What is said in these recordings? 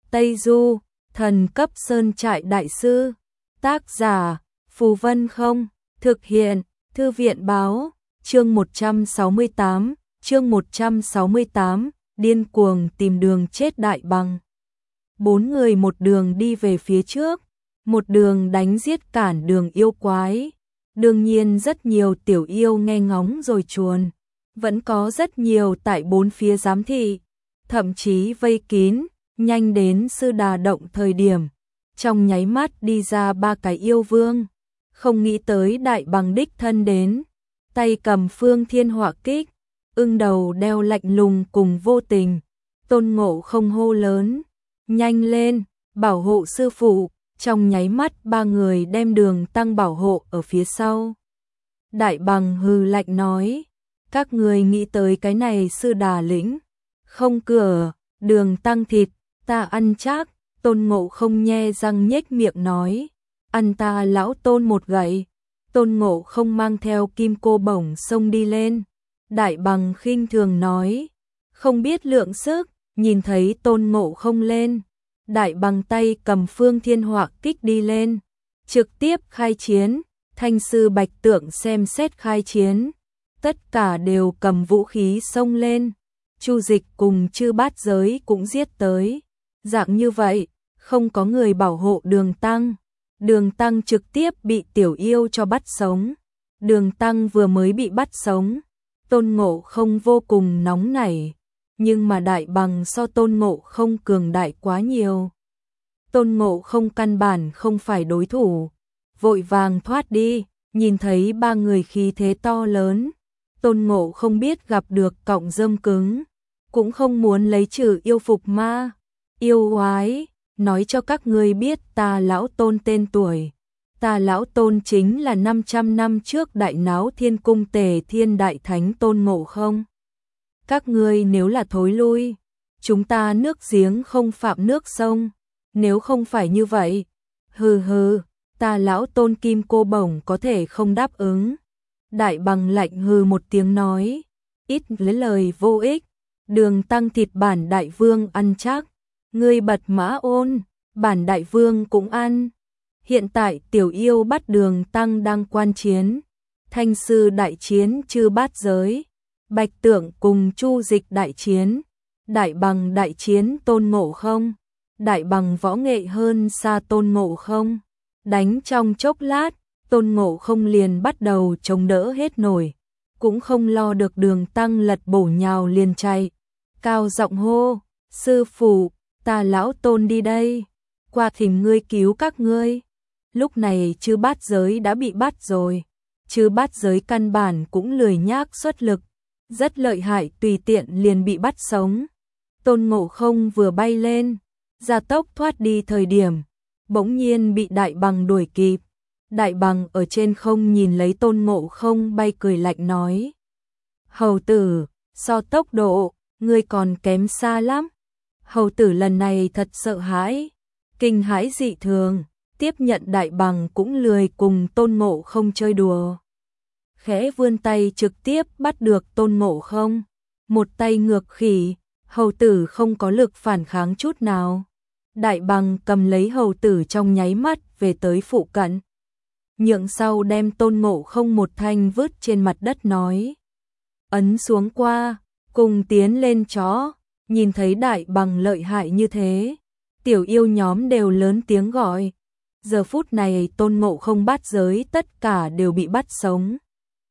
Tây Du, thần cấp sơn trại đại sư. Tác giả, Phù Vân Không, thực hiện, Thư viện báo, chương 168, điên cuồng tìm đường chết đại bằng. 4 người một đường đi về phía trước, một đường đánh giết cản đường yêu quái. Đương nhiên rất nhiều tiểu yêu nghe ngóng rồi chuồn, vẫn có rất nhiều tại bốn phía giám thị, thậm chí vây kín, nhanh đến Sư Đà động thời điểm, trong nháy mắt đi ra 3 cái yêu vương, không nghĩ tới đại bằng đích thân đến, tay cầm Phương Thiên Hỏa Kích, ưng đầu đeo lạnh lùng cùng vô tình. Tôn Ngộ Không hô lớn, nhanh lên, bảo hộ sư phụ. Trong nháy mắt 3 người đem Đường Tăng bảo hộ ở phía sau. Đại bằng hừ lạnh nói, các người nghĩ tới cái này Sư Đà lĩnh, không cửa, Đường Tăng thịt, ta ăn chắc. Tôn Ngộ Không nhe răng nhếch miệng nói, ăn ta lão Tôn một gậy. Tôn Ngộ Không mang theo kim cô bổng xông đi lên. Đại bằng khinh thường nói, không biết lượng sức. Nhìn thấy Tôn Ngộ Không lên, đại bằng tay cầm Phương Thiên Hỏa Kích đi lên, trực tiếp khai chiến. Thanh sư Bạch Tượng xem xét khai chiến, tất cả đều cầm vũ khí xông lên. Chu Dịch cùng Chư Bát Giới cũng giết tới. Dạng như vậy, không có người bảo hộ Đường Tăng. Đường Tăng trực tiếp bị tiểu yêu cho bắt sống. Đường Tăng vừa mới bị bắt sống, Tôn Ngộ Không vô cùng nóng nảy, nhưng mà đại bằng so Tôn Ngộ Không cường đại quá nhiều. Tôn Ngộ Không căn bản không phải đối thủ, vội vàng thoát đi. Nhìn thấy 3 người khí thế to lớn, Tôn Ngộ Không biết gặp được cọng rơm cứng, cũng không muốn lấy trừ yêu phục ma, yêu oái. Nói cho các ngươi biết ta lão Tôn tên tuổi. Ta lão Tôn chính là 500 năm trước đại náo thiên cung Tề Thiên Đại Thánh Tôn Ngộ Không. Các ngươi nếu là thối lui, chúng ta nước giếng không phạm nước sông. Nếu không phải như vậy, hừ hừ, ta lão Tôn kim cô bổng có thể không đáp ứng. Đại bằng lạnh hừ một tiếng nói, ít lấy lời vô ích. Đường Tăng thịt bản đại vương ăn chắc, ngươi bật mã ôn, bản đại vương cũng ăn. Hiện tại tiểu yêu bắt Đường Tăng đang quan chiến, Thanh sư đại chiến Chư Bát Giới, Bạch Tượng cùng Chu Dịch đại chiến, đại bằng đại chiến Tôn Ngộ Không. Đại bằng võ nghệ hơn xa Tôn Ngộ Không, đánh trong chốc lát, Tôn Ngộ Không liền bắt đầu chống đỡ hết nổi, cũng không lo được Đường Tăng lật bổ nhào liền chạy, cao giọng hô, sư phụ, ta lão Tôn đi đây, qua tìm ngươi cứu các ngươi. Lúc này Chư Bát Giới đã bị bắt rồi, Chư Bát Giới căn bản cũng lười nhác xuất lực, rất lợi hại, tùy tiện liền bị bắt sống. Tôn Ngộ Không vừa bay lên, gia tốc thoát đi thời điểm, bỗng nhiên bị đại bằng đuổi kịp. Đại bằng ở trên không nhìn lấy Tôn Ngộ Không bay cười lạnh nói, hầu tử, so tốc độ, ngươi còn kém xa lắm. Hầu tử lần này thật sợ hãi, kinh hãi dị thường, tiếp nhận đại bằng cũng lười cùng Tôn Ngộ Không chơi đùa. Khẽ vươn tay trực tiếp bắt được Tôn Ngộ Không, một tay ngược khỉ, hầu tử không có lực phản kháng chút nào. Đại bằng cầm lấy hầu tử trong nháy mắt về tới phụ cận, nhượng sau đem Tôn Ngộ Không một thanh vứt trên mặt đất nói, ấn xuống qua, cùng tiến lên chó. Nhìn thấy đại bằng lợi hại như thế, tiểu yêu nhóm đều lớn tiếng gọi. Giờ phút này Tôn Ngộ Không Bát Giới tất cả đều bị bắt sống,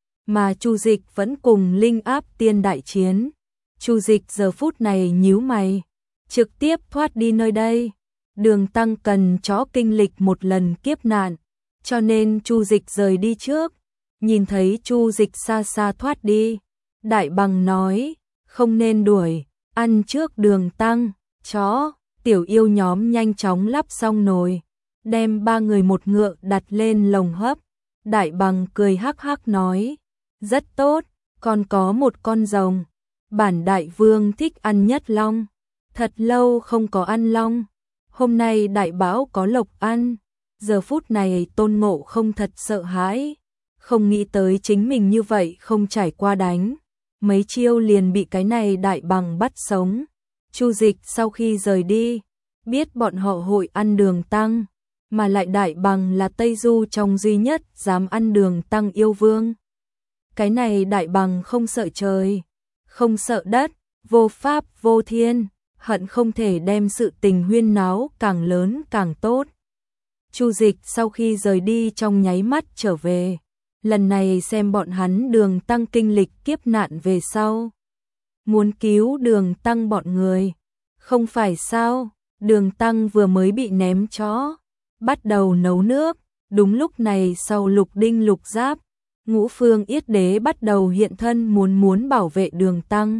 mà Chu Dịch vẫn cùng Linh Áp Tiên đại chiến. Chu Dịch giờ phút này nhíu mày, trực tiếp thoát đi nơi đây. Đường Tăng cần chó kinh lịch một lần kiếp nạn, cho nên Chu Dịch rời đi trước. Nhìn thấy Chu Dịch xa xa thoát đi, đại bằng nói, không nên đuổi, ăn trước Đường Tăng. Chó, tiểu yêu nhóm nhanh chóng lắp xong nồi, đem 3 người một ngựa đặt lên lồng hấp. Đại bằng cười hắc hắc nói, rất tốt, còn có một con rồng, bản đại vương thích ăn nhất long, thật lâu không có ăn long, hôm nay đại bảo có lộc ăn. Giờ phút này Tôn Ngộ Không thật sợ hãi, không nghĩ tới chính mình như vậy không trải qua đánh, mấy chiêu liền bị cái này đại bằng bắt sống. Chu Dịch sau khi rời đi, biết bọn họ hội ăn đường tăng, mà lại Đại Bằng là Tây Du trong duy nhất dám ăn đường tăng yêu vương. Cái này Đại Bằng không sợ trời, không sợ đất, vô pháp vô thiên, hận không thể đem sự tình huyên náo càng lớn càng tốt. Chu Dịch sau khi rời đi trong nháy mắt trở về, lần này xem bọn hắn đường tăng kinh lịch kiếp nạn về sau. Muốn cứu đường tăng bọn người, không phải sao, đường tăng vừa mới bị ném chó, bắt đầu nấu nước, đúng lúc này sau Lục Đinh Lục Giáp, Ngũ Phương Yết Đế bắt đầu hiện thân muốn bảo vệ đường tăng.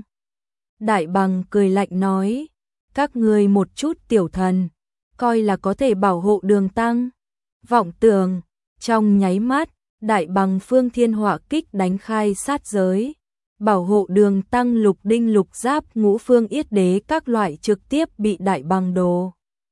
Đại Bằng cười lạnh nói, các ngươi một chút tiểu thần, coi là có thể bảo hộ đường tăng. Vọng tưởng, trong nháy mắt, Đại Bằng phương thiên họa kích đánh khai sát giới, bảo hộ đường tăng Lục Đinh Lục Giáp Ngũ Phương Yết Đế các loại trực tiếp bị Đại Bằng đồ.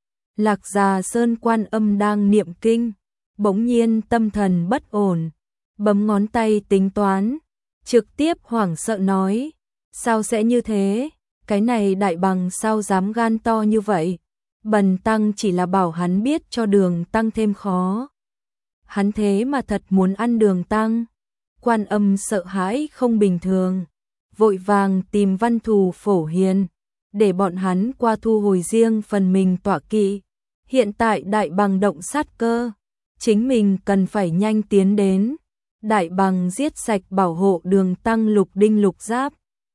Lạc Già Sơn Quan Âm đang niệm kinh, bỗng nhiên tâm thần bất ổn, bấm ngón tay tính toán, trực tiếp hoảng sợ nói, sao sẽ như thế, cái này Đại Bằng sao dám gan to như vậy, bần tăng chỉ là bảo hắn biết cho đường tăng thêm khó. Hắn thế mà thật muốn ăn đường tăng. Quan Âm sợ hãi không bình thường, vội vàng tìm Văn Thù Phổ Hiền, để bọn hắn qua thu hồi riêng phần mình tọa kỵ. Hiện tại Đại Bằng động sát cơ, chính mình cần phải nhanh tiến đến. Đại Bằng giết sạch bảo hộ đường tăng Lục Đinh Lục Giáp.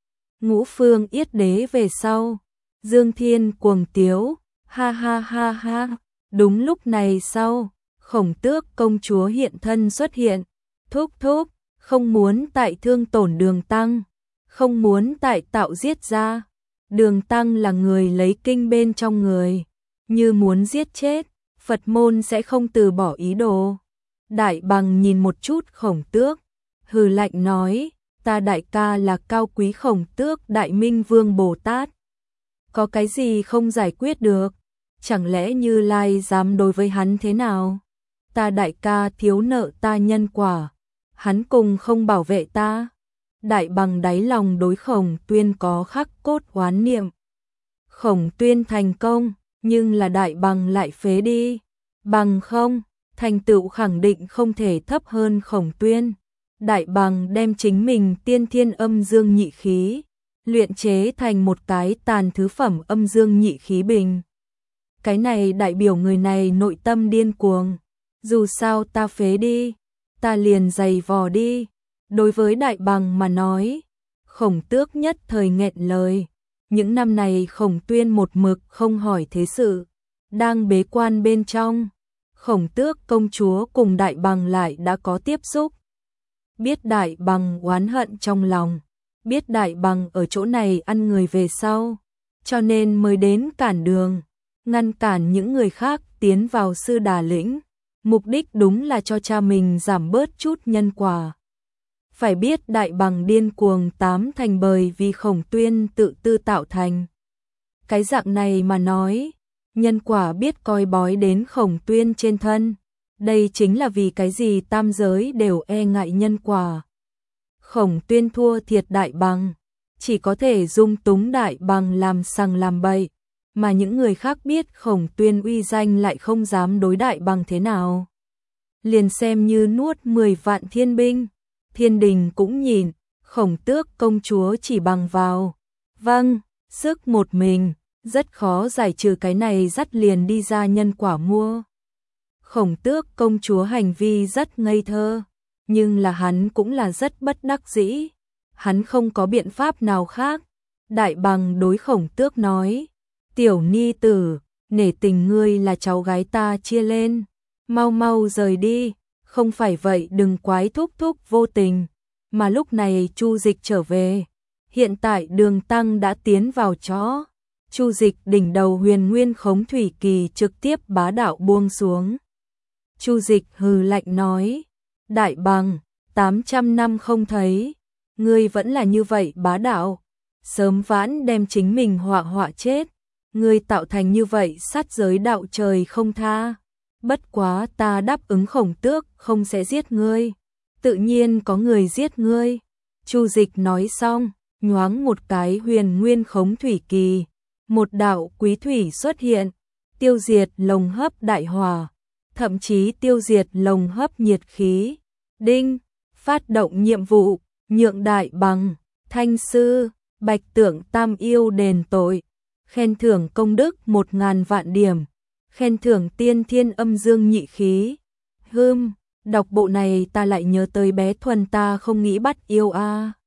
Ngũ Phương Yết Đế về sau, Dương Thiên cuồng tiếu, ha ha ha ha, đúng lúc này sau, Khổng Tước công chúa hiện thân xuất hiện, thúc thúc, không muốn tại thương tổn đường tăng, không muốn tại tạo giết ra, đường tăng là người lấy kinh bên trong người, như muốn giết chết, Phật môn sẽ không từ bỏ ý đồ. Đại Bằng nhìn một chút Khổng Tước, hừ lạnh nói, ta đại ca là cao quý Khổng Tước Đại Minh Vương Bồ Tát. Có cái gì không giải quyết được, chẳng lẽ Như Lai dám đối với hắn thế nào? Ta đại ca thiếu nợ ta nhân quả, hắn cùng không bảo vệ ta. Đại Bằng đáy lòng đối Khổng Tuyên có khắc cốt oán niệm. Khổng Tuyên thành công, nhưng là Đại Bằng lại phế đi. Bằng không, thành tựu khẳng định không thể thấp hơn Khổng Tuyên. Đại Bằng đem chính mình tiên thiên âm dương nhị khí, luyện chế thành một cái tàn thứ phẩm âm dương nhị khí bình. Cái này đại biểu người này nội tâm điên cuồng. Dù sao ta phế đi, ta liền giày vò đi. Đối với Đại Bằng mà nói, Khổng Tước nhất thời nghẹn lời. Những năm này Khổng Tuyên một mực không hỏi thế sự, đang bế quan bên trong. Khổng Tước công chúa cùng Đại Bằng lại đã có tiếp xúc. Biết Đại Bằng oán hận trong lòng, biết Đại Bằng ở chỗ này ăn người về sau, cho nên mới đến cản đường, ngăn cản những người khác tiến vào Sư Đà Lĩnh. Mục đích đúng là cho cha mình giảm bớt chút nhân quả. Phải biết Đại Bằng điên cuồng tám thành bởi vì Khổng Tuyên tự tư tạo thành. Cái dạng này mà nói, nhân quả biết coi bói đến Khổng Tuyên trên thân. Đây chính là vì cái gì tam giới đều e ngại nhân quả. Khổng Tuyên thua thiệt Đại Bằng, chỉ có thể dung túng Đại Bằng làm sằng làm bậy, mà những người khác biết Khổng Tuyên uy danh lại không dám đối Đại Bằng thế nào. Liền xem như nuốt 10 vạn thiên binh, thiên đình cũng nhìn, Khổng Tước công chúa chỉ bằng vào. Vâng, sức một mình, rất khó giải trừ cái này dắt liền đi ra nhân quả mua. Khổng Tước công chúa hành vi rất ngây thơ, nhưng là hắn cũng là rất bất đắc dĩ. Hắn không có biện pháp nào khác. Đại Bằng đối Khổng Tước nói, tiểu ni tử, nể tình ngươi là cháu gái ta chia lên, mau mau rời đi, không phải vậy đừng quái thúc thúc vô tình. Mà lúc này Chu Dịch trở về, hiện tại đường tăng đã tiến vào chó. Chu Dịch đỉnh đầu huyền nguyên khống thủy kỳ trực tiếp bá đạo buông xuống. Chu Dịch hừ lạnh nói, Đại Bằng, 800 năm không thấy, ngươi vẫn là như vậy bá đạo, sớm vãn đem chính mình họa chết, ngươi tạo thành như vậy sát giới đạo trời không tha. Bất quá ta đáp ứng Khổng Tước không sẽ giết ngươi, tự nhiên có người giết ngươi. Chu Dịch nói xong, nhoáng một cái huyền nguyên khống thủy kỳ, một đạo quý thủy xuất hiện, tiêu diệt lồng hấp đại hỏa, thậm chí tiêu diệt lồng hấp nhiệt khí. Đinh, phát động nhiệm vụ, nhượng đại bằng, thanh sư, bạch tượng tam yêu đền tội, khen thưởng công đức 1000 vạn điểm, khen thưởng tiên thiên âm dương nhị khí. Đọc bộ này ta lại nhớ tới bé Thuần ta không nghĩ bắt yêu a.